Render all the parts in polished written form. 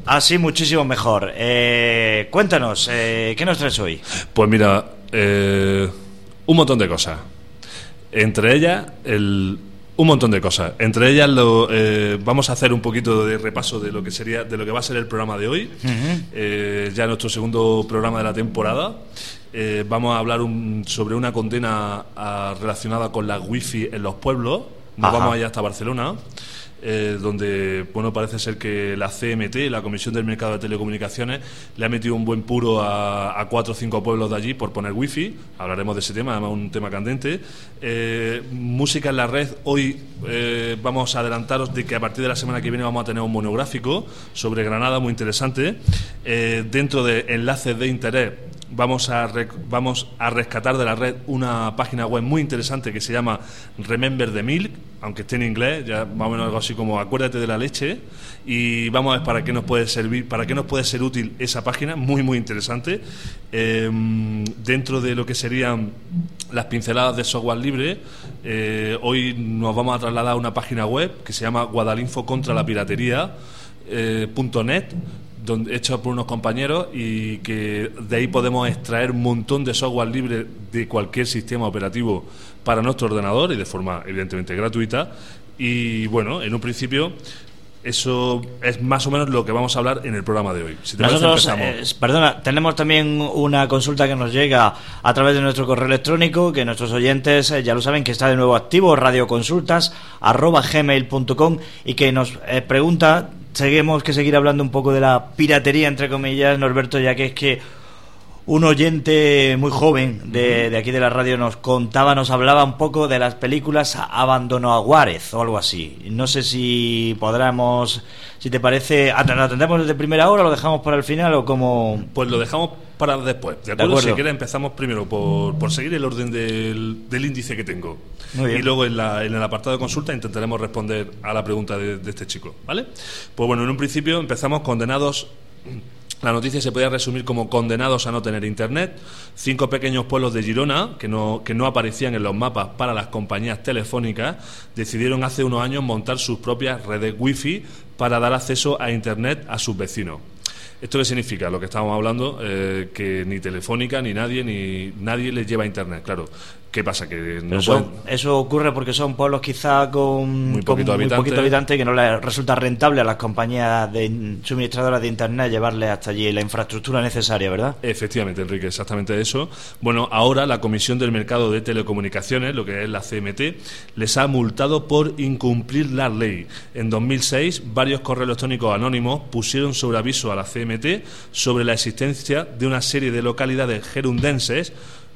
Así muchísimo mejor. Cuéntanos, ¿qué nos traes hoy? Pues mira, un montón de cosas. Entre ellas, un montón de cosas. Entre ellas, vamos a hacer un poquito de repaso de lo que va a ser el programa de hoy. Ya nuestro segundo programa de la temporada. Vamos a hablar sobre una condena relacionada con la wifi en los pueblos. Nos vamos allá hasta Barcelona. Donde parece ser que la CMT, la Comisión del Mercado de Telecomunicaciones, le ha metido un buen puro a 4 o 5 pueblos de allí por poner wifi. Hablaremos de ese tema, además un tema candente. Música en la red. Hoy vamos a adelantaros de que a partir de la semana que viene vamos a tener un monográfico sobre Granada muy interesante. Dentro de enlaces de interés vamos a rescatar de la red una página web muy interesante que se llama Remember the Milk, aunque esté en inglés, ya más o menos algo así como acuérdate de la leche, y vamos a ver para qué nos puede servir, para qué nos puede ser útil esa página, muy muy interesante. Dentro de lo que serían las pinceladas de software libre, hoy nos vamos a trasladar a una página web que se llama guadalinfocontralapiratería.net, hecho por unos compañeros, y que de ahí podemos extraer un montón de software libre de cualquier sistema operativo para nuestro ordenador y de forma evidentemente gratuita. Y bueno, en un principio eso es más o menos lo que vamos a hablar en el programa de hoy. Si te Nosotros, tenemos también una consulta que nos llega a través de nuestro correo electrónico, que nuestros oyentes ya lo saben, que está de nuevo activo, radioconsultas@gmail.com, y que nos pregunta, seguimos que seguir hablando un poco de la piratería, entre comillas, Norberto, ya que es que un oyente muy joven de aquí de la radio nos hablaba un poco de las películas Abandono a Juárez o algo así. No sé si podremos, si te parece, ¿lo atendemos desde primera hora, lo dejamos para el final o cómo? Pues lo dejamos para después, ¿de acuerdo? Si quieres empezamos primero por seguir el orden del índice que tengo. Y luego en el apartado de consulta intentaremos responder a la pregunta de este chico, ¿vale? Pues bueno, en un principio empezamos condenados. La noticia se podía resumir como condenados a no tener internet. 5 pequeños pueblos de Girona, que no aparecían en los mapas para las compañías telefónicas, decidieron hace unos años montar sus propias redes wifi para dar acceso a internet a sus vecinos. ¿Esto qué significa? Lo que estábamos hablando, que ni Telefónica ni nadie les lleva internet, claro. ¿Qué pasa? Que no eso ocurre porque son pueblos quizá con muy poquito habitante, que no les resulta rentable a las compañías suministradoras de internet llevarles hasta allí la infraestructura necesaria, ¿verdad? Efectivamente, Enrique, exactamente eso. Bueno, ahora la Comisión del Mercado de Telecomunicaciones, lo que es la CMT, les ha multado por incumplir la ley. En 2006, varios correos electrónicos anónimos pusieron sobre aviso a la CMT sobre la existencia de una serie de localidades gerundenses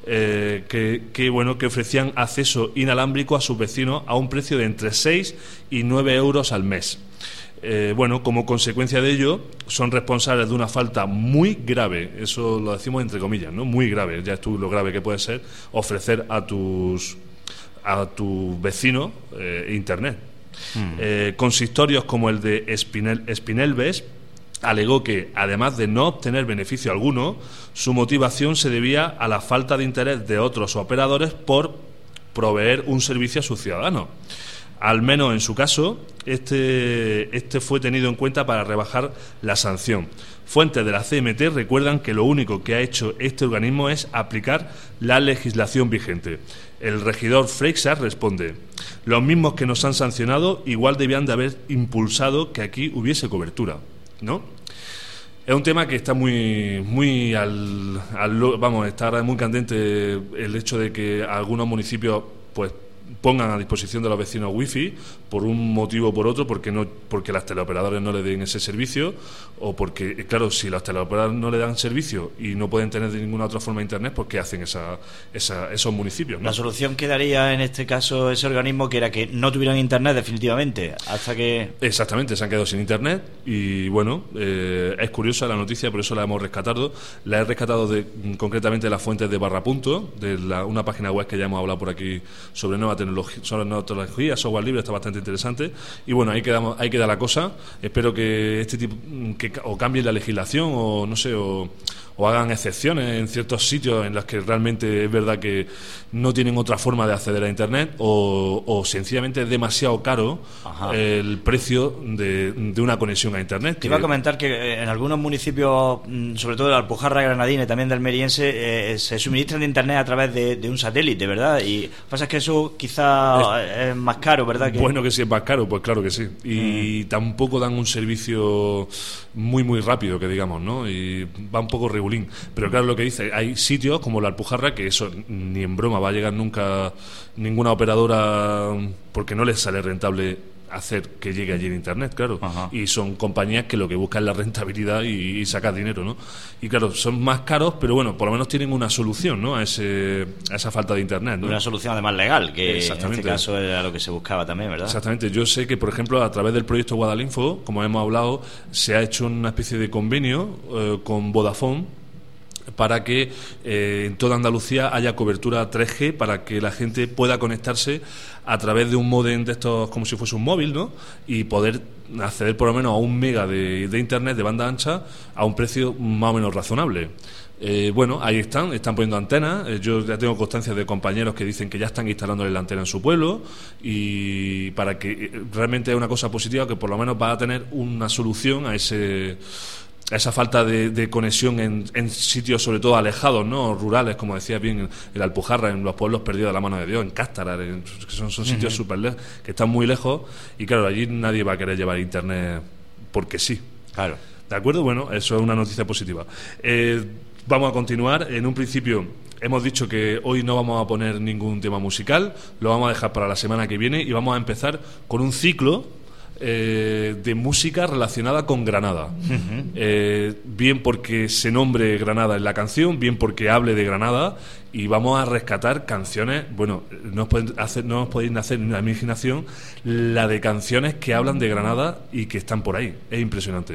que ofrecían acceso inalámbrico a sus vecinos a un precio de entre 6 y 9 euros al mes. Como consecuencia de ello, son responsables de una falta muy grave, eso lo decimos entre comillas, ¿no? Muy grave, ya es tú lo grave que puede ser ofrecer a tus vecinos internet. Consistorios como el de Espinelves alegó que, además de no obtener beneficio alguno, su motivación se debía a la falta de interés de otros operadores por proveer un servicio a sus ciudadanos. Al menos en su caso, este fue tenido en cuenta para rebajar la sanción. Fuentes de la CMT recuerdan que lo único que ha hecho este organismo es aplicar la legislación vigente. El regidor Freixas responde: los mismos que nos han sancionado igual debían de haber impulsado que aquí hubiese cobertura, ¿no? Es un tema que está muy está muy candente el hecho de que algunos municipios pues pongan a disposición de los vecinos wifi por un motivo o por otro, porque las teleoperadores no le den ese servicio, o porque, claro, si las teleoperadores no le dan servicio y no pueden tener de ninguna otra forma internet, pues ¿qué hacen esos municipios, ¿no? La solución que daría en este caso ese organismo, que era que no tuvieran internet definitivamente, hasta que... Exactamente, se han quedado sin internet y bueno, es curiosa la noticia, por eso la hemos rescatado. La he rescatado concretamente de las fuentes de Barrapunto, de una página web que ya hemos hablado por aquí sobre Nueva sobre nueva tecnología, software libre, está bastante interesante. Y bueno, ahí queda la cosa. Espero que este tipo o cambie la legislación o no sé, o hagan excepciones en ciertos sitios en los que realmente es verdad que no tienen otra forma de acceder a Internet o sencillamente es demasiado caro el precio de una conexión a Internet. Te iba a comentar que en algunos municipios, sobre todo de la Alpujarra Granadina y también del Meriense, se suministran de Internet a través de un satélite, ¿verdad? Y pasa que eso quizá es más caro, ¿verdad? Bueno, que si es más caro, pues claro que sí. Y tampoco dan un servicio muy, muy rápido, que digamos, ¿no? Y va un poco regulín. Pero claro, lo que dice, hay sitios como la Alpujarra que eso ni en broma va a llegar nunca ninguna operadora porque no les sale rentable hacer que llegue allí en Internet, claro. Y son compañías que lo que buscan es la rentabilidad y sacar dinero, ¿no? Y claro, son más caros, pero bueno, por lo menos tienen una solución, ¿no? A esa falta de Internet, ¿no? Una solución además legal, que en este caso era lo que se buscaba también, ¿verdad? Exactamente. Yo sé que, por ejemplo, a través del proyecto Guadalinfo, como hemos hablado, se ha hecho una especie de convenio con Vodafone para que en toda Andalucía haya cobertura 3G para que la gente pueda conectarse a través de un módem de estos como si fuese un móvil, ¿no? Y poder acceder por lo menos a 1 mega de Internet de banda ancha a un precio más o menos razonable. Bueno, ahí están poniendo antenas. Yo ya tengo constancia de compañeros que dicen que ya están instalando la antena en su pueblo y para que realmente es una cosa positiva que por lo menos va a tener una solución a esa falta de conexión en sitios sobre todo alejados, ¿no? Rurales, como decía bien, en la Alpujarra, en los pueblos perdidos de la mano de Dios, en Cástaras, que son sitios súper lejos, que están muy lejos y claro, allí nadie va a querer llevar Internet porque sí. Claro. ¿De acuerdo? Bueno, eso es una noticia positiva. Vamos a continuar. En un principio hemos dicho que hoy no vamos a poner ningún tema musical, lo vamos a dejar para la semana que viene y vamos a empezar con un ciclo de música relacionada con Granada. Bien porque se nombre Granada en la canción, bien porque hable de Granada, y vamos a rescatar canciones. Bueno, no os podéis hacer en la imaginación la de canciones que hablan de Granada y que están por ahí. Es impresionante.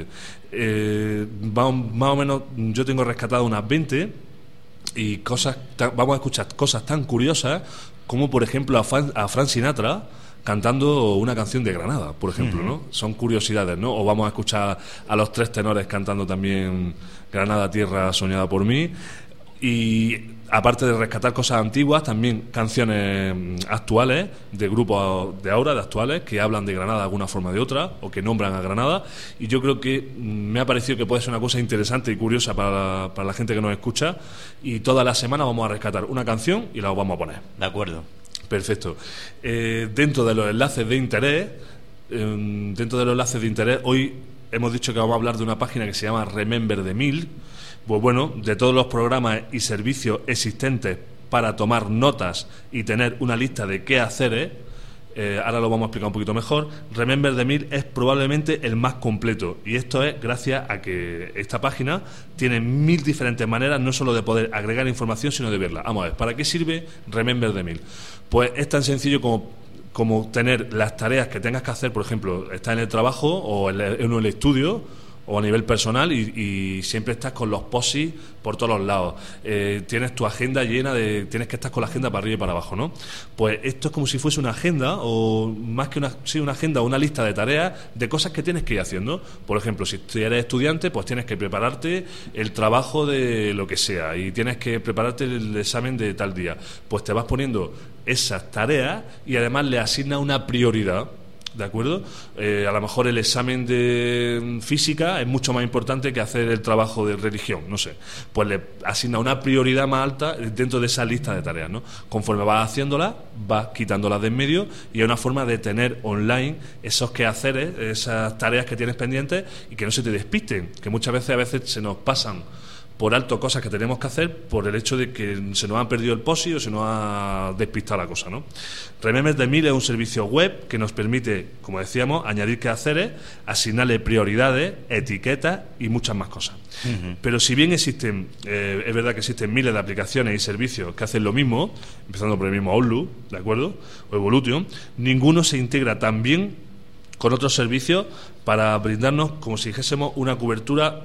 Más o menos yo tengo rescatado unas 20 y vamos a escuchar cosas tan curiosas como por ejemplo a Frank Sinatra cantando una canción de Granada, por ejemplo, ¿no? Son curiosidades, ¿no? O vamos a escuchar a los 3 tenores cantando también Granada, tierra soñada por mí. Y aparte de rescatar cosas antiguas, también canciones actuales, de grupos de ahora, de actuales, que hablan de Granada de alguna forma o de otra, o que nombran a Granada. Y yo creo que me ha parecido que puede ser una cosa interesante y curiosa para la gente que nos escucha. Y toda la semana vamos a rescatar una canción y la vamos a poner. De acuerdo. Perfecto. Dentro de los enlaces de interés, hoy hemos dicho que vamos a hablar de una página que se llama Remember the Mill. Pues bueno, de todos los programas y servicios existentes para tomar notas y tener una lista de qué hacer, ahora lo vamos a explicar un poquito mejor. Remember the Mill es probablemente el más completo, y esto es gracias a que esta página tiene 1000 diferentes maneras no solo de poder agregar información, sino de verla. Vamos a ver, ¿para qué sirve Remember the Mill? Pues es tan sencillo como tener las tareas que tengas que hacer. Por ejemplo, estás en el trabajo o en el estudio o a nivel personal y siempre estás con los post-it por todos los lados. Tienes tu agenda llena tienes que estar con la agenda para arriba y para abajo, ¿no? Pues esto es como si fuese una agenda, o más que una agenda o una lista de tareas de cosas que tienes que ir haciendo. Por ejemplo, si eres estudiante, pues tienes que prepararte el trabajo de lo que sea y tienes que prepararte el examen de tal día. Pues te vas poniendo esas tareas y además le asignas una prioridad. ¿De acuerdo? A lo mejor el examen de física es mucho más importante que hacer el trabajo de religión, no sé. Pues le asigna una prioridad más alta dentro de esa lista de tareas, ¿no? Conforme vas haciéndolas, vas quitándolas de en medio y es una forma de tener online esos quehaceres, esas tareas que tienes pendientes y que no se te despisten, que muchas veces se nos pasan por alto cosas que tenemos que hacer por el hecho de que se nos ha perdido el POSI o se nos ha despistado la cosa, ¿no? Remember the Mill es un servicio web que nos permite, como decíamos, añadir quehaceres, asignarle prioridades, etiquetas y muchas más cosas. Pero si bien existen, es verdad que existen miles de aplicaciones y servicios que hacen lo mismo, empezando por el mismo Outlook, ¿de acuerdo? O Evolution, ninguno se integra tan bien con otros servicios para brindarnos, como si dijésemos, una cobertura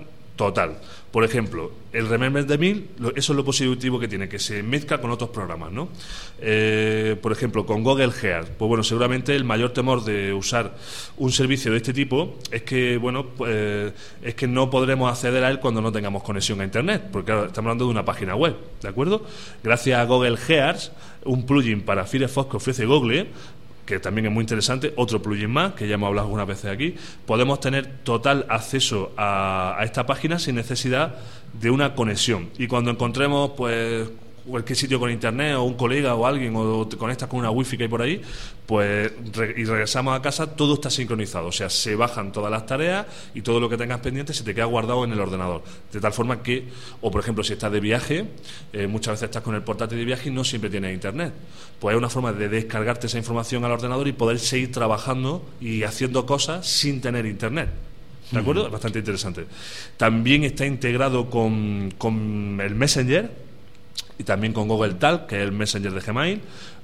total. Por ejemplo, el Remember de 1000, eso es lo positivo que tiene, que se mezcla con otros programas, ¿no? Por ejemplo, con Google Earth, pues bueno, seguramente el mayor temor de usar un servicio de este tipo es que, bueno, pues, es que no podremos acceder a él cuando no tengamos conexión a Internet, porque claro, estamos hablando de una página web, ¿de acuerdo? Gracias a Google Earth, un plugin para Firefox que ofrece Google, que también es muy interesante, otro plugin más, que ya hemos hablado algunas veces aquí, podemos tener total acceso a esta página sin necesidad de una conexión. Y cuando encontremos, pues, cualquier sitio con internet, o un colega o alguien, o te conectas con una wifi que hay por ahí, pues y regresamos a casa, todo está sincronizado, o sea, se bajan todas las tareas y todo lo que tengas pendiente se te queda guardado en el ordenador, de tal forma que, o por ejemplo, si estás de viaje, muchas veces estás con el portátil de viaje y no siempre tienes internet, pues hay una forma de descargarte esa información al ordenador y poder seguir trabajando y haciendo cosas sin tener internet. ¿De acuerdo? Es bastante interesante. También está integrado con el Messenger y también con Google Talk, que es el Messenger de Gmail,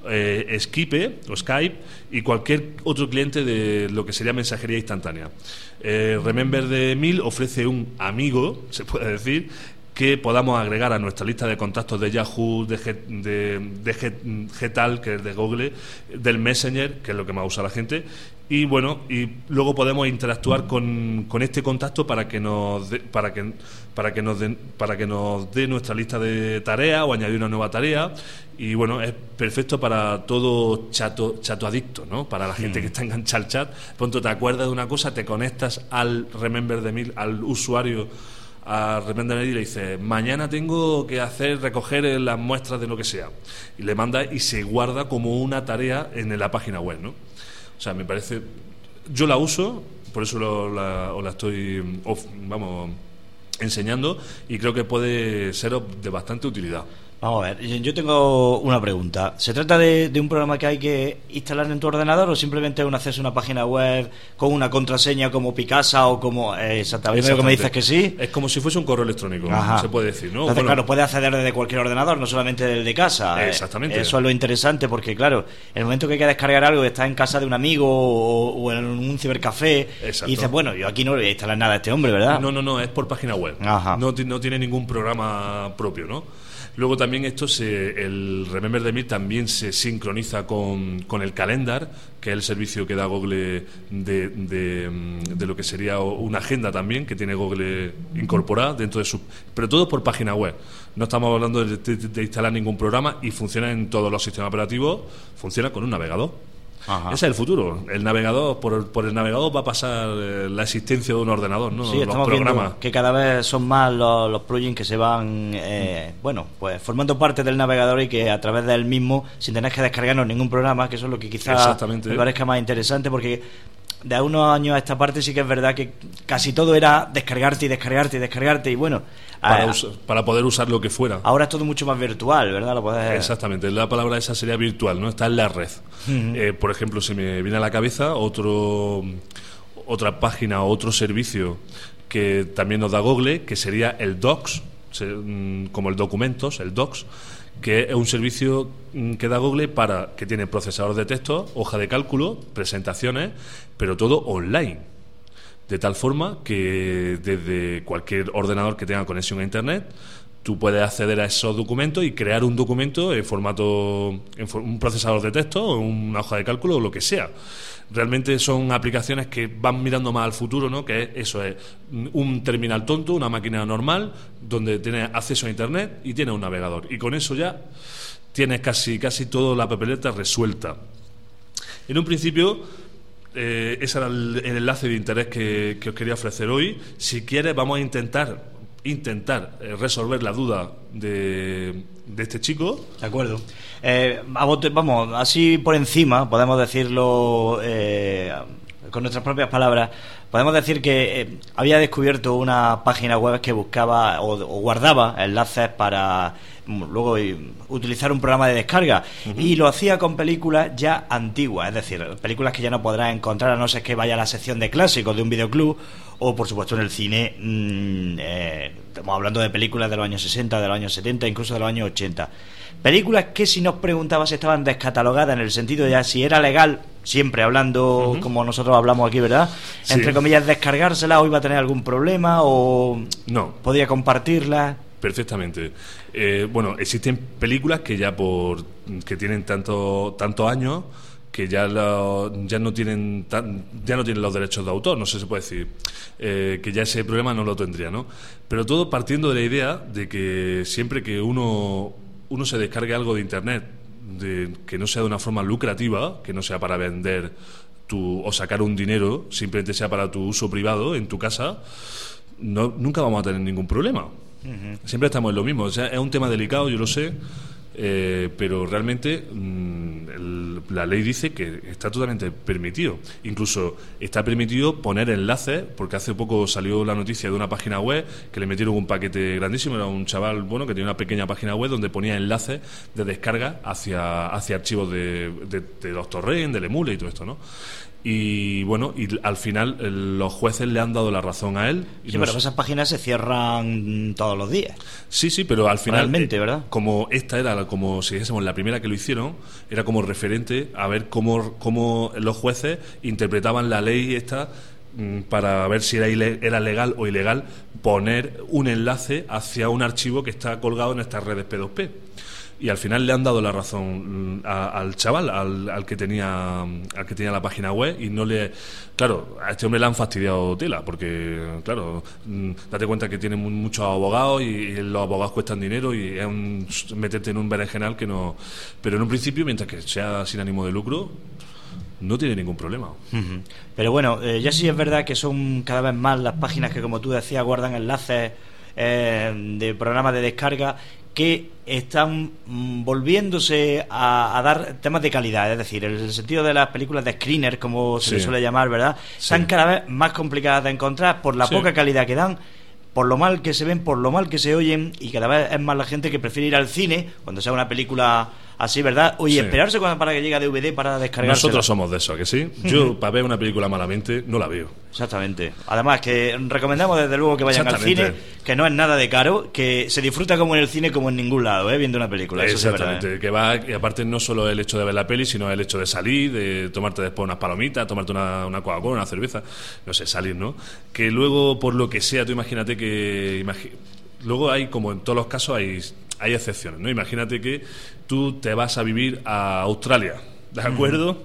Skype y cualquier otro cliente de lo que sería mensajería instantánea. Remember de 1000 ofrece un amigo, se puede decir, que podamos agregar a nuestra lista de contactos de Yahoo, de Gtal, que es de Google, del Messenger, que es lo que más usa la gente, y bueno, y luego podemos interactuar con este contacto para que nos dé nuestra lista de tareas o añadir una nueva tarea. Y bueno, es perfecto para todo chato adicto, ¿no? Para la gente que está enganchada al chat. Pronto te acuerdas de una cosa, te conectas al Remember de 1000, al usuario a Remember y le dices: mañana tengo que recoger las muestras de lo que sea, y le manda y se guarda como una tarea en la página web, ¿no? O sea, me parece, yo la uso, por eso os la estoy enseñando, y creo que puede ser de bastante utilidad. Vamos a ver, yo tengo una pregunta. ¿Se trata de un programa que hay que instalar en tu ordenador o simplemente un acceso a una página web con una contraseña como Picasa o como... exactamente, como me dices que sí. Es como si fuese un correo electrónico, se puede decir, ¿no? Entonces, claro, puedes acceder desde cualquier ordenador, no solamente del de casa. Exactamente. Eso es lo interesante, porque claro, en el momento que hay que descargar algo, estás en casa de un amigo o en un cibercafé, y dices, bueno, yo aquí no le voy a instalar nada a este hombre, ¿verdad? No, es por página web. No tiene ningún programa propio, ¿no? Luego también el Remember de 1000 también se sincroniza con el Calendar, que es el servicio que da Google de lo que sería una agenda también, que tiene Google incorporada dentro de su... Pero todo por página web. No estamos hablando de instalar ningún programa, y funciona en todos los sistemas operativos, funciona con un navegador. Ese es el futuro. El navegador, por el navegador va a pasar la existencia de un ordenador, ¿no? Sí, estamos viendo que cada vez son más los plugins que se van pues formando parte del navegador, y que a través del mismo, sin tener que descargarnos ningún programa, que eso es lo que quizás me parezca más interesante, porque de unos años a esta parte sí que es verdad que casi todo era descargarte y bueno, para poder usar lo que fuera. Ahora es todo mucho más virtual, ¿verdad? Exactamente, la palabra esa sería virtual, ¿no? Está en la red. Por ejemplo, se me viene a la cabeza otra página o otro servicio que también nos da Google, que sería el Docs, como el Documentos, el Docs, que es un servicio que da Google que tiene procesador de texto, hoja de cálculo, presentaciones, pero todo online, de tal forma que desde cualquier ordenador que tenga conexión a internet tú puedes acceder a esos documentos y crear un documento en formato, un procesador de texto o una hoja de cálculo o lo que sea. Realmente son aplicaciones que van mirando más al futuro, ¿no? Que es un terminal tonto, una máquina normal, donde tienes acceso a internet y tienes un navegador. Y con eso ya tienes casi toda la papeleta resuelta. En un principio, ese era el enlace de interés que os quería ofrecer hoy. Si quieres, vamos a intentar resolver la duda de este chico. De acuerdo. Vamos, así por encima, podemos decirlo con nuestras propias palabras. Podemos decir que había descubierto una página web que buscaba o guardaba enlaces para luego utilizar un programa de descarga, y lo hacía con películas ya antiguas, es decir, películas que ya no podrás encontrar a no ser que vaya a la sección de clásicos de un videoclub, o por supuesto en el cine. Estamos hablando de películas de los años 60, de los años 70, incluso de los años 80. Películas que, si nos preguntabas, estaban descatalogadas, en el sentido de ya si era legal siempre hablando como nosotros hablamos aquí, ¿verdad? Sí. Entre comillas, descargársela, o iba a tener algún problema, o No. podía compartirla. Perfectamente. Bueno, existen películas que que tienen tantos años que ya no tienen los derechos de autor, no sé si se puede decir, que ya ese problema no lo tendría, ¿no? Pero todo partiendo de la idea de que siempre que uno se descargue algo de internet, que no sea de una forma lucrativa, que no sea para vender o sacar un dinero, simplemente sea para tu uso privado en tu casa, nunca vamos a tener ningún problema. Siempre estamos en lo mismo. O sea, es un tema delicado, yo lo sé, pero realmente la ley dice que está totalmente permitido. Incluso está permitido poner enlaces, porque hace poco salió la noticia de una página web que le metieron un paquete grandísimo. Era un chaval que tenía una pequeña página web donde ponía enlaces de descarga hacia archivos de Torrent, del Emule y todo esto, ¿no? Y bueno, y al final los jueces le han dado la razón a él. Sí, pero esas páginas se cierran todos los días. Sí, pero al final, realmente, ¿verdad? Como esta era, como si dijésemos, la primera que lo hicieron, era como referente a ver cómo los jueces interpretaban la ley esta, para ver si era legal o ilegal poner un enlace hacia un archivo que está colgado en estas redes P2P. Y al final le han dado la razón al chaval, al que tenía la página web, y claro, a este hombre le han fastidiado tela, porque claro, date cuenta que tiene muchos abogados y los abogados cuestan dinero y es meterte en un berenjenal que no. Pero en un principio, mientras que sea sin ánimo de lucro, no tiene ningún problema. Pero bueno, ya sí es verdad que son cada vez más las páginas que, como tú decías, guardan enlaces de programas de descarga que están volviéndose a dar temas de calidad, es decir, en el sentido de las películas de screener, como se les suele llamar, ¿verdad? Están cada vez más complicadas de encontrar por la poca calidad que dan, por lo mal que se ven, por lo mal que se oyen, y cada vez es más la gente que prefiere ir al cine cuando sea una película así, ¿verdad? Oye, esperarse para que llegue a DVD para descargarse. Nosotros somos de eso, ¿a que sí? Yo, para ver una película malamente, no la veo. Exactamente. Además, que recomendamos desde luego que vayan al cine, que no es nada de caro, que se disfruta como en el cine como en ningún lado, viendo una película. Eso exactamente. Es verdad, Y aparte no solo el hecho de ver la peli, sino el hecho de salir, de tomarte después unas palomitas, tomarte una Coca-Cola, una cerveza, no sé, salir, ¿no? Que luego, por lo que sea, tú imagínate que... Luego hay, como en todos los casos, hay excepciones, ¿no? Imagínate que tú te vas a vivir a Australia, ¿de acuerdo?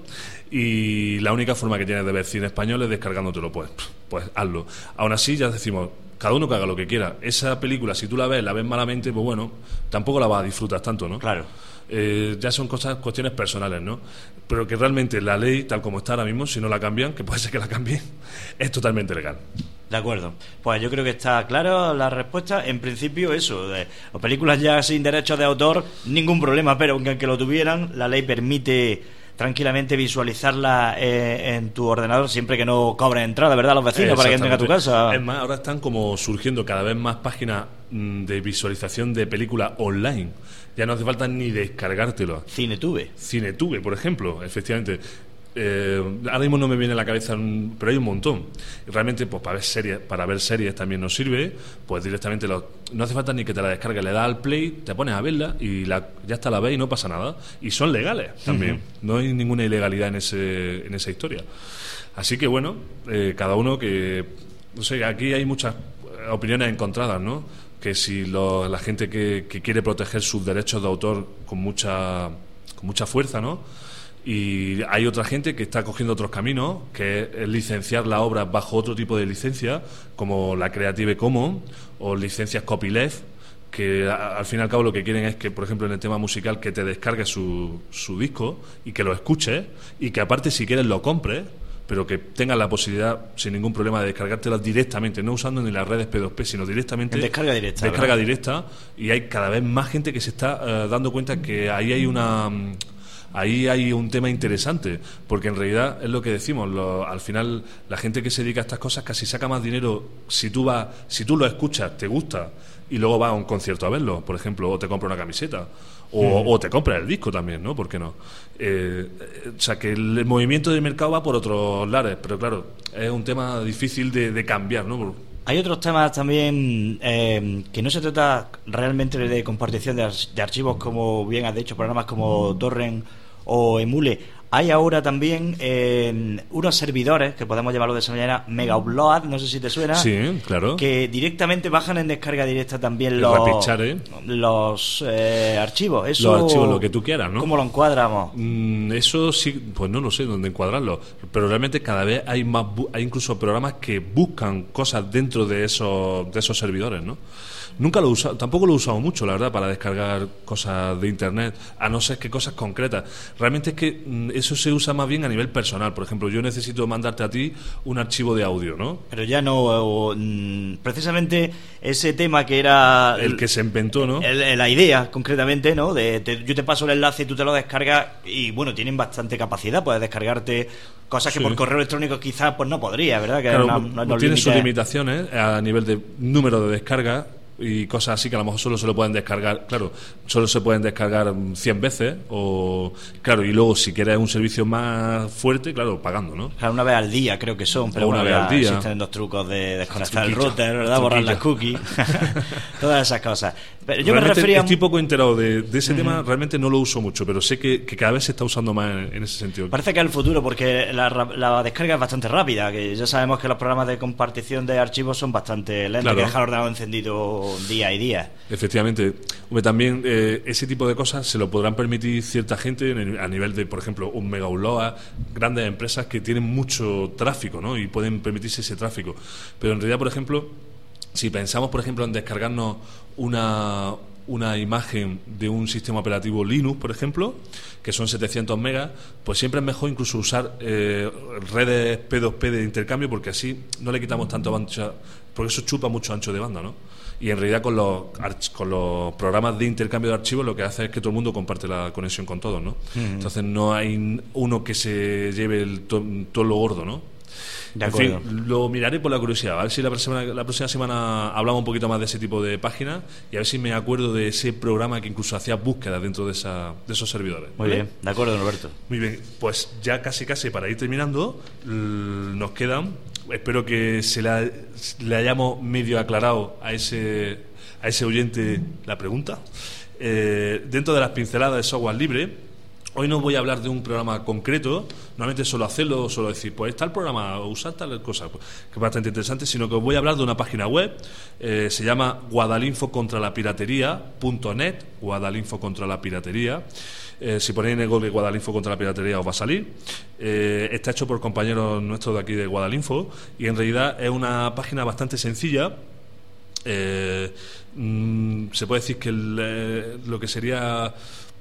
Y la única forma que tienes de ver cine español es descargándotelo, pues hazlo. Aún así, ya decimos, cada uno que haga lo que quiera. Esa película, si tú la ves malamente, pues bueno, tampoco la vas a disfrutar tanto, ¿no? Claro. Ya son cuestiones personales, ¿no? Pero que realmente la ley, tal como está ahora mismo, si no la cambian, que puede ser que la cambien, es totalmente legal. De acuerdo. Pues yo creo que está claro la respuesta. En principio, eso, de las películas ya sin derechos de autor, ningún problema, pero aunque lo tuvieran, la ley permite tranquilamente visualizarla en tu ordenador, siempre que no cobres entrada, ¿verdad?, a los vecinos para que entren a tu casa. Es más, ahora están como surgiendo cada vez más páginas de visualización de películas online. Ya no hace falta ni descargártelo. Cinetube, por ejemplo, efectivamente. Ahora mismo no me viene a la cabeza, pero hay un montón. Realmente, pues para ver series también nos sirve. Pues directamente no hace falta ni que te la descargues, le das al play, te pones a verla y ya está, la ves y no pasa nada. Y son legales también. No hay ninguna ilegalidad en esa historia. Así que bueno, cada uno que... No sé, aquí hay muchas opiniones encontradas, ¿no? Que si la gente que quiere proteger sus derechos de autor con mucha fuerza, ¿no? Y hay otra gente que está cogiendo otros caminos, que es licenciar la obra bajo otro tipo de licencia, como la Creative Commons o licencias copyleft, que al fin y al cabo lo que quieren es que, por ejemplo, en el tema musical, que te descargues su disco y que lo escuches, y que aparte, si quieres, lo compres, pero que tengas la posibilidad sin ningún problema de descargártela directamente, no usando ni las redes P2P, sino directamente en descarga directa. Y hay cada vez más gente que se está dando cuenta que ahí hay un tema interesante, porque en realidad es lo que decimos, al final la gente que se dedica a estas cosas casi saca más dinero si tú lo escuchas, te gusta y luego vas a un concierto a verlo, por ejemplo, o te compras una camiseta o te compras el disco también, ¿no? ¿Por qué no? O sea, que el movimiento del mercado va por otros lares, pero claro, es un tema difícil de cambiar, ¿no? Hay otros temas también que no se trata realmente de compartición de archivos, como bien has dicho, programas como Torrent o Emule. hay ahora también unos servidores, que podemos llamarlo de esa manera, Mega Upload, no sé si te suena. Sí, claro. Que directamente bajan en descarga directa también los archivos. Eso, los archivos, lo que tú quieras, ¿no? ¿Cómo lo encuadramos? Eso sí, pues no lo sé dónde encuadrarlo. Pero realmente cada vez hay más, hay incluso programas que buscan cosas dentro de esos servidores, ¿no? Nunca lo he usado, tampoco lo he usado mucho, la verdad, para descargar cosas de internet, a no ser que cosas concretas. Realmente es que eso se usa más bien a nivel personal. Por ejemplo, yo necesito mandarte a ti un archivo de audio, ¿no? Pero ya no, precisamente ese tema que era el que se inventó, ¿no? La idea, concretamente, ¿no? Yo te paso el enlace y tú te lo descargas y, bueno, tienen bastante capacidad, puedes descargarte cosas que por correo electrónico quizás pues no podría, ¿verdad? Que claro, no tiene sus limitaciones a nivel de número de descarga y cosas así que a lo mejor solo se lo pueden descargar, claro, solo se pueden descargar 100 veces o claro, y luego si quieres un servicio más fuerte, claro, pagando, ¿no? Claro, una vez al día creo que son, pero una vez al día existen dos trucos de desconectar el router, ¿verdad? Borrar las cookies, todas esas cosas. Pero yo realmente me refería... Estoy poco enterado de ese tema, realmente no lo uso mucho, pero sé que cada vez se está usando más en ese sentido. Parece que es el futuro, porque la descarga es bastante rápida, que ya sabemos que los programas de compartición de archivos son bastante lentos, claro. Que dejar el ordenador encendido día y día. Efectivamente. También ese tipo de cosas se lo podrán permitir cierta gente a nivel de, por ejemplo, un Mega Upload, grandes empresas que tienen mucho tráfico, ¿no? Y pueden permitirse ese tráfico. Pero en realidad, por ejemplo, si pensamos, por ejemplo, en descargarnos una imagen de un sistema operativo Linux, por ejemplo, que son 700 megas, pues siempre es mejor incluso usar redes P2P de intercambio, porque así no le quitamos tanto ancho, porque eso chupa mucho ancho de banda, ¿no? Y en realidad con los programas de intercambio de archivos lo que hace es que todo el mundo comparte la conexión con todos, ¿no? Entonces no hay uno que se lleve todo lo gordo, ¿no? De acuerdo. En fin, lo miraré por la curiosidad. A ver si la próxima semana hablamos un poquito más de ese tipo de páginas y a ver si me acuerdo de ese programa que incluso hacía búsquedas dentro de esos servidores. Muy bien, de acuerdo, Norberto. Muy bien, pues ya casi para ir terminando, nos quedan, espero que le hayamos medio aclarado a ese oyente la pregunta. Dentro de las pinceladas de software libre, hoy no voy a hablar de un programa concreto, normalmente suelo hacerlo, suelo decir, pues está el programa, usar tal cosa, que es bastante interesante, sino que os voy a hablar de una página web, se llama guadalinfocontralapiratería.net, Guadalinfo contra la piratería. Si ponéis en el Google Guadalinfo contra la piratería os va a salir. Está hecho por compañeros nuestros de aquí de Guadalinfo y en realidad es una página bastante sencilla. Se puede decir que lo que sería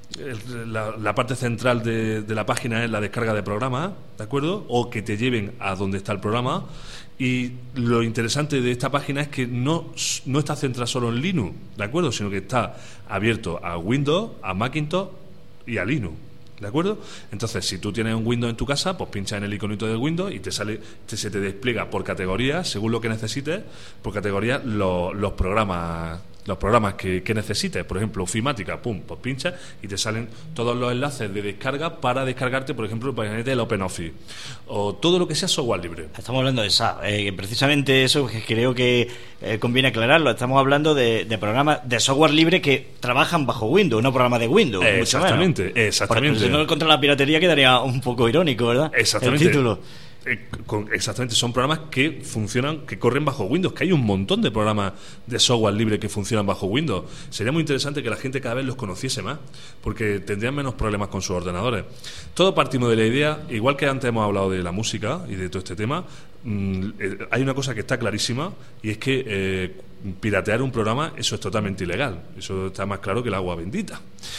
la parte central de la página es la descarga de programas, ¿de acuerdo? O que te lleven a donde está el programa. Y lo interesante de esta página es que no está centrada solo en Linux, ¿de acuerdo? Sino que está abierto a Windows, a Macintosh y a Linux, ¿de acuerdo? Entonces, si tú tienes un Windows en tu casa, pues pincha en el iconito del Windows y se te despliega por categorías, según lo que necesites, por categorías los programas que necesites. Por ejemplo, ofimática, pum, pues pincha y te salen todos los enlaces de descarga para descargarte, por ejemplo, el OpenOffice o todo lo que sea software libre. Estamos hablando de SAP, precisamente eso que creo que conviene aclararlo. Estamos hablando de programas de software libre que trabajan bajo Windows, no programas de Windows. Exactamente. Porque si no, contra la piratería quedaría un poco irónico, ¿verdad? Exactamente. El título. Exactamente, son programas que funcionan, que corren bajo Windows, que hay un montón de programas de software libre que funcionan bajo Windows. Sería muy interesante que la gente cada vez los conociese más, porque tendrían menos problemas con sus ordenadores. Todo partimos de la idea, igual que antes hemos hablado de la música y de todo este tema, hay una cosa que está clarísima y es que piratear un programa, eso es totalmente ilegal. Eso está más claro que el agua bendita.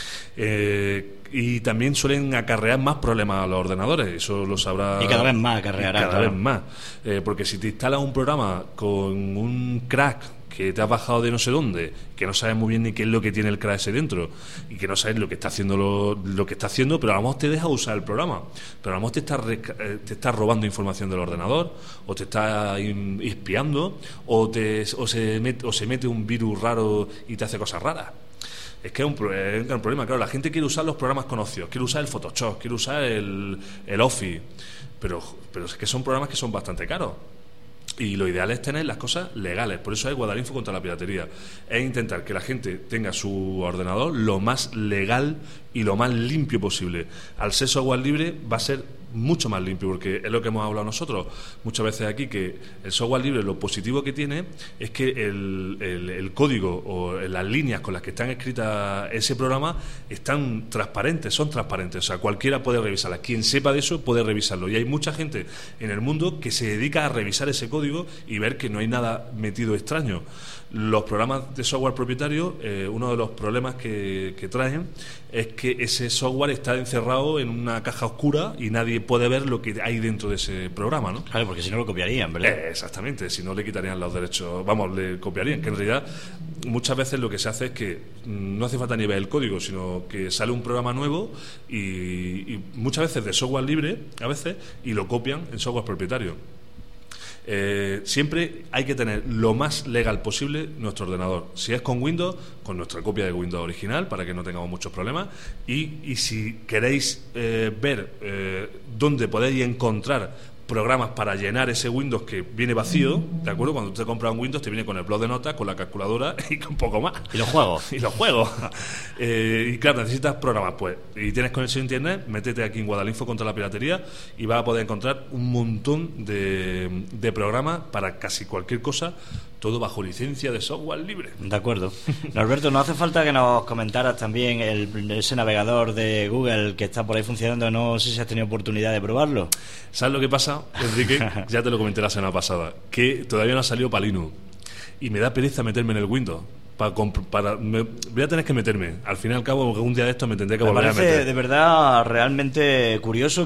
Y también suelen acarrear más problemas a los ordenadores, eso lo sabrá. Y cada vez más acarreará. Cada vez más. Porque si te instalas un programa con un crack que te has bajado de no sé dónde, que no sabes muy bien ni qué es lo que tiene el crack ese dentro, y que no sabes lo que está haciendo lo que está haciendo, pero a lo mejor te deja usar el programa, pero a lo mejor te está robando información del ordenador, o te está espiando, o se mete un virus raro y te hace cosas raras. Es que es un gran problema. Claro, la gente quiere usar los programas conocidos, quiere usar el Photoshop, quiere usar el Office, pero es que son programas que son bastante caros. Y lo ideal es tener las cosas legales. Por eso es Guadalinfo contra la piratería. Es intentar que la gente tenga su ordenador lo más legal y lo más limpio posible. Al ser software libre va a ser mucho más limpio, porque es lo que hemos hablado nosotros muchas veces aquí, que el software libre, lo positivo que tiene es que el código o las líneas con las que están escritas ese programa están transparentes, son transparentes, o sea, cualquiera puede revisarlas, quien sepa de eso puede revisarlo, y hay mucha gente en el mundo que se dedica a revisar ese código y ver que no hay nada metido extraño. Los programas de software propietario, uno de los problemas que traen es que ese software está encerrado en una caja oscura y nadie puede ver lo que hay dentro de ese programa, ¿no? Claro, porque si no lo copiarían, ¿verdad? Exactamente, si no le quitarían los derechos, vamos, le copiarían, que en realidad muchas veces lo que se hace es que no hace falta ni ver el código, sino que sale un programa nuevo y muchas veces de software libre, a veces, y lo copian en software propietario. Siempre hay que tener lo más legal posible nuestro ordenador. Si es con Windows, con nuestra copia de Windows original, para que no tengamos muchos problemas. Y si queréis ver dónde podéis encontrar programas para llenar ese Windows que viene vacío, ¿de acuerdo? Cuando usted compra un Windows te viene con el bloc de notas, con la calculadora y con poco más. Y los juegos. Y los juegos. Y claro, necesitas programas, pues. Y tienes conexión a internet, métete aquí en Guadalinfo contra la piratería y vas a poder encontrar un montón de programas para casi cualquier cosa, todo bajo licencia de software libre. De acuerdo. Norberto, no hace falta que nos comentaras también ese navegador de Google que está por ahí funcionando. No sé si has tenido oportunidad de probarlo. ¿Sabes lo que pasa, Enrique? Ya te lo comenté la semana pasada, que todavía no ha salido para Linux y me da pereza meterme en el Windows. Voy a tener que meterme. Al fin y al cabo, un día de esto me tendré que volver a meter. Me parece de verdad realmente curioso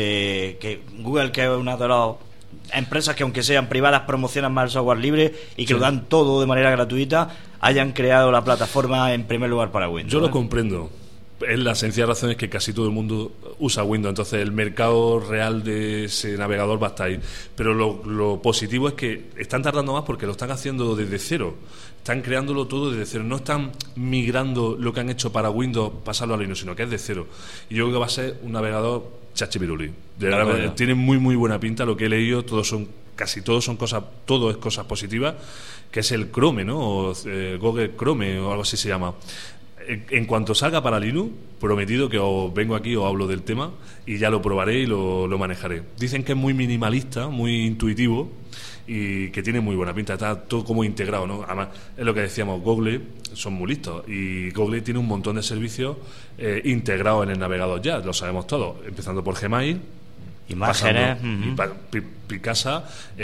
que Google, que es una de las empresas que, aunque sean privadas, promocionan más el software libre y que lo dan todo de manera gratuita, hayan creado la plataforma en primer lugar para Windows. Yo lo comprendo. La sencilla razón es que casi todo el mundo usa Windows, entonces el mercado real de ese navegador va a estar ahí. Pero lo positivo es que están tardando más porque lo están haciendo desde cero. Están creándolo todo desde cero. No están migrando lo que han hecho para Windows, pasarlo a Linux, sino que es de cero. Y yo creo que va a ser un navegador chachipiruli. De verdad, tiene muy muy buena pinta. Lo que he leído, casi todo es cosas positivas, que es el Chrome, ¿no? O Google Chrome o algo así se llama. En cuanto salga para Linux, prometido que os vengo aquí, os hablo del tema y ya lo probaré y lo manejaré. Dicen que es muy minimalista, muy intuitivo y que tiene muy buena pinta, está todo como integrado, ¿no? Además, es lo que decíamos, Google son muy listos y Google tiene un montón de servicios integrados en el navegador ya, lo sabemos todos, empezando por Gmail, imágenes, Picasa,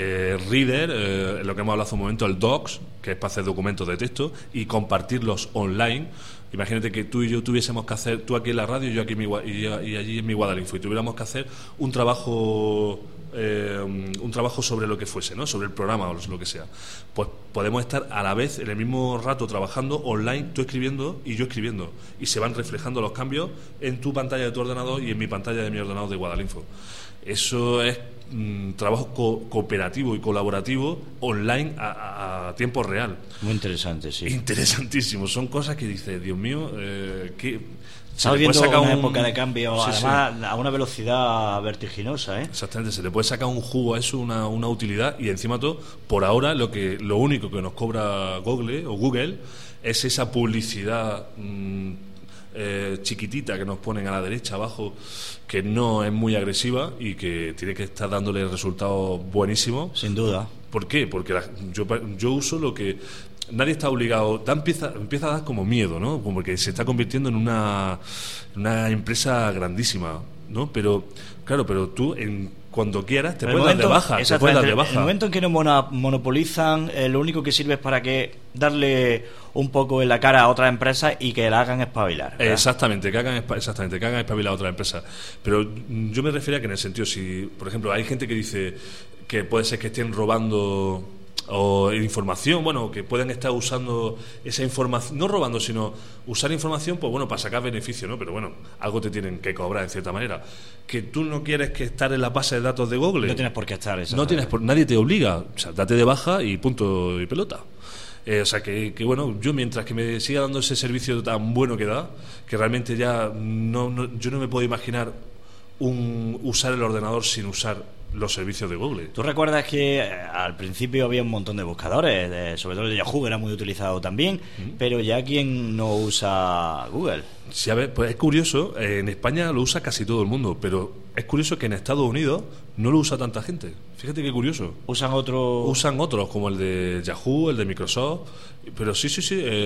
Reader, lo que hemos hablado hace un momento, el Docs, que es para hacer documentos de texto y compartirlos online. Imagínate que tú y yo tuviésemos que hacer, tú aquí en la radio y yo aquí y allí en mi Guadalinfo, y tuviéramos que hacer un trabajo sobre lo que fuese, ¿no? Sobre el programa o lo que sea. Pues podemos estar a la vez en el mismo rato trabajando online, tú escribiendo y yo escribiendo, y se van reflejando los cambios en tu pantalla de tu ordenador y en mi pantalla de mi ordenador de Guadalinfo. Eso es trabajo cooperativo y colaborativo online a tiempo real. Muy interesante, sí. Interesantísimo. Son cosas que dices, Dios mío, que estamos viendo una época de cambio, sí, además sí, a una velocidad vertiginosa, ¿eh? Exactamente, se le puede sacar un jugo a eso, una utilidad, y encima todo, por ahora lo único que nos cobra Google es esa publicidad chiquitita que nos ponen a la derecha abajo, que no es muy agresiva y que tiene que estar dándole resultados buenísimos. Sin duda. ¿Por qué? Porque yo uso lo que nadie está obligado, empieza a dar como miedo, ¿no? Como que se está convirtiendo en una empresa grandísima, ¿no? Pero claro, pero tú cuando quieras te puedes dar de baja. En el momento en que nos monopolizan, lo único que sirve es para que darle un poco en la cara a otras empresas y que la hagan espabilar, ¿verdad? Exactamente, que hagan espabilar a otras empresas. Pero yo me refería que en el sentido, si por ejemplo hay gente que dice que puede ser que estén robando o información, bueno, que pueden estar usando esa información, no robando, sino usar información, pues bueno, para sacar beneficio, ¿no? Pero bueno, algo te tienen que cobrar en cierta manera. Que tú no quieres que estar en la base de datos de Google, no tienes por qué estar, nadie te obliga, o sea, date de baja y punto y pelota. O sea que bueno, yo mientras que me siga dando ese servicio tan bueno que da, que realmente ya yo no me puedo imaginar usar el ordenador sin usar los servicios de Google. ¿Tú recuerdas que al principio había un montón de buscadores, sobre todo de Yahoo, era muy utilizado también, pero ya ¿quién no usa Google? Sí, a ver, pues es curioso, en España lo usa casi todo el mundo, pero es curioso que en Estados Unidos no lo usa tanta gente. Fíjate qué curioso. Usan otros como el de Yahoo, el de Microsoft, pero sí,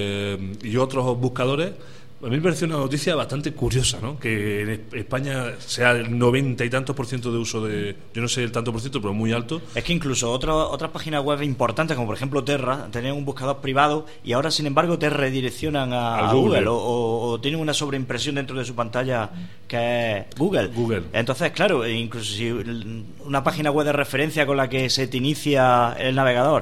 y otros buscadores. A mí me pareció una noticia bastante curiosa, ¿no? Que en España sea el 90 y tantos % de uso de... Yo no sé el tanto por ciento, pero muy alto. Es que incluso otras páginas web importantes, como por ejemplo Terra, tenían un buscador privado y ahora, sin embargo, te redireccionan a Google o tienen una sobreimpresión dentro de su pantalla que es Google. Entonces, claro, incluso si una página web de referencia con la que se te inicia el navegador,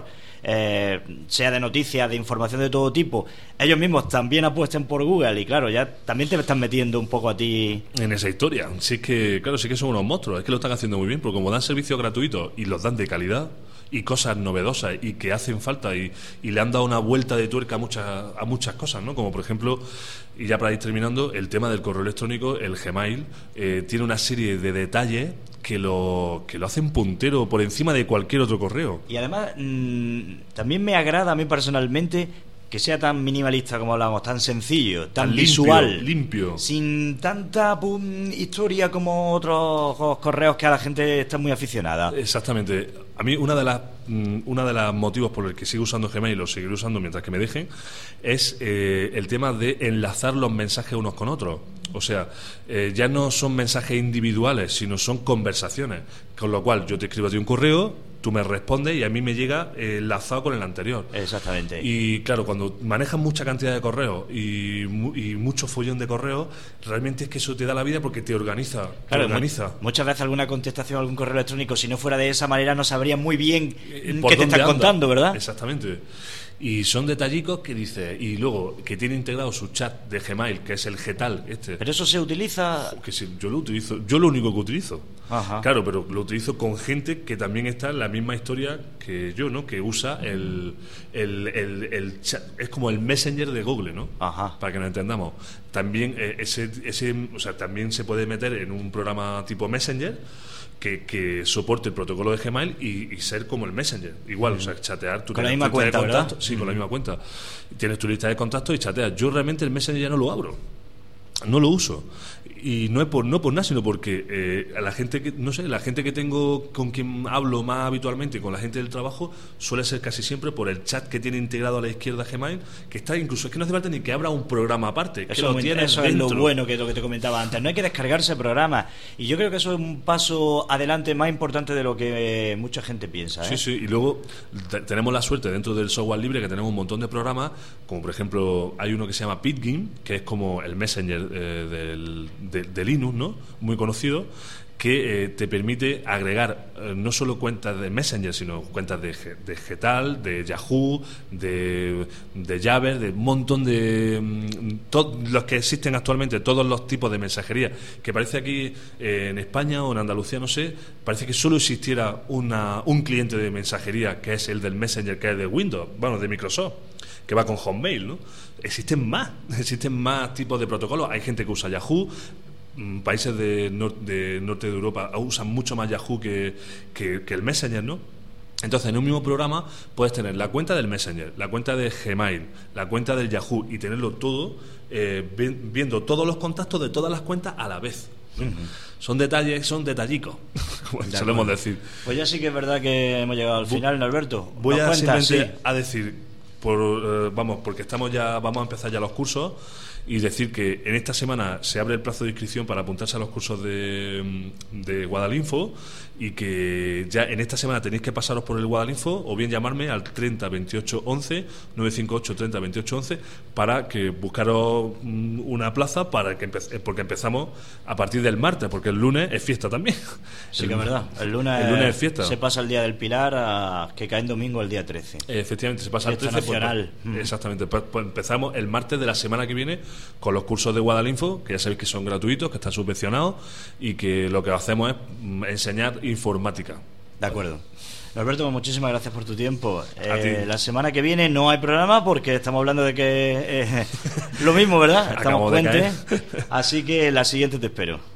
sea de noticias, de información de todo tipo, ellos mismos también apuesten por Google y claro, ya también te están metiendo un poco a ti en esa historia. Sí que son unos monstruos, es que lo están haciendo muy bien, porque como dan servicios gratuitos y los dan de calidad y cosas novedosas y que hacen falta y le han dado una vuelta de tuerca a muchas cosas, ¿no? Como por ejemplo, y ya para ir terminando, el tema del correo electrónico, el Gmail, tiene una serie de detalles que lo hacen puntero por encima de cualquier otro correo. Y además también me agrada a mí personalmente que sea tan minimalista como hablábamos, tan sencillo, tan visual, limpio, sin tanta historia como otros correos que a la gente está muy aficionada. Exactamente. A mí una de las motivos por el que sigo usando Gmail, o seguiré usando mientras que me dejen, es el tema de enlazar los mensajes unos con otros. O sea, ya no son mensajes individuales, sino son conversaciones. Con lo cual, yo te escribo a ti un correo, tú me respondes y a mí me llega enlazado con el anterior. Exactamente. Y claro, cuando manejas mucha cantidad de correos y mucho follón de correos, realmente es que eso te da la vida porque te organiza. Claro, muchas veces alguna contestación a algún correo electrónico, si no fuera de esa manera, no sabría muy bien qué te están contando, ¿verdad? Exactamente. Y son detallicos que dice, y luego que tiene integrado su chat de Gmail, que es el Getal este. Pero eso se utiliza. Que sí, yo lo utilizo, yo lo único que utilizo. Ajá. Claro, pero lo utilizo con gente que también está en la misma historia que yo, ¿no? Que usa el chat, es como el Messenger de Google, ¿no? Ajá. Para que nos entendamos. También o sea, también se puede meter en un programa tipo Messenger que soporte el protocolo de Gmail y ser como el Messenger. Igual, o sea, chatear. Tú con la misma cuenta, ¿verdad? Sí, con la misma cuenta. Tienes tu lista de contactos y chateas. Yo realmente el Messenger ya no lo abro. No lo uso. Y no por nada, sino porque a la gente que, no sé, la gente que tengo con quien hablo más habitualmente, con la gente del trabajo, suele ser casi siempre por el chat que tiene integrado a la izquierda Gmail, que está incluso, es que no hace falta ni que abra un programa aparte, que eso es lo bueno, que es lo que te comentaba antes, no hay que descargarse programas, y yo creo que eso es un paso adelante más importante de lo que mucha gente piensa, ¿eh? Sí, y luego tenemos la suerte dentro del software libre que tenemos un montón de programas, como por ejemplo hay uno que se llama Pidgin, que es como el Messenger de Linux, ¿no? Muy conocido, que te permite agregar no solo cuentas de Messenger, sino cuentas de Getal, de Yahoo, de Jabber, de un montón de todos los que existen actualmente, todos los tipos de mensajería, que parece aquí en España o en Andalucía, no sé, parece que solo existiera un cliente de mensajería, que es el del Messenger, que es de Windows, bueno, de Microsoft, que va con Hotmail, ¿no? Existen más tipos de protocolos. Hay gente que usa Yahoo. Países de norte de Europa usan mucho más Yahoo que el Messenger, ¿no? Entonces, en un mismo programa puedes tener la cuenta del Messenger, la cuenta de Gmail, la cuenta del Yahoo y tenerlo todo viendo todos los contactos de todas las cuentas a la vez. Son detallicos, como solemos decir. Pues ya sí que es verdad que hemos llegado al final, Alberto. Voy a simplemente a decir, porque vamos a empezar ya los cursos, y decir que en esta semana se abre el plazo de inscripción para apuntarse a los cursos de Guadalinfo, y que ya en esta semana tenéis que pasaros por el Guadalinfo o bien llamarme al 30 28 11 958 30 28 11 para que buscaros una plaza porque empezamos a partir del martes, porque el lunes es fiesta también. Sí, que es verdad. El lunes es fiesta. Se pasa el día del Pilar que cae en domingo el día 13. Efectivamente, se pasa fiesta el 13 nacional. Exactamente. Pues empezamos el martes de la semana que viene con los cursos de Guadalinfo, que ya sabéis que son gratuitos, que están subvencionados y que lo que hacemos es enseñar informática. De acuerdo. Alberto, muchísimas gracias por tu tiempo. A ti. La semana que viene no hay programa porque estamos hablando de que lo mismo, ¿verdad? Estamos puente, así que la siguiente te espero.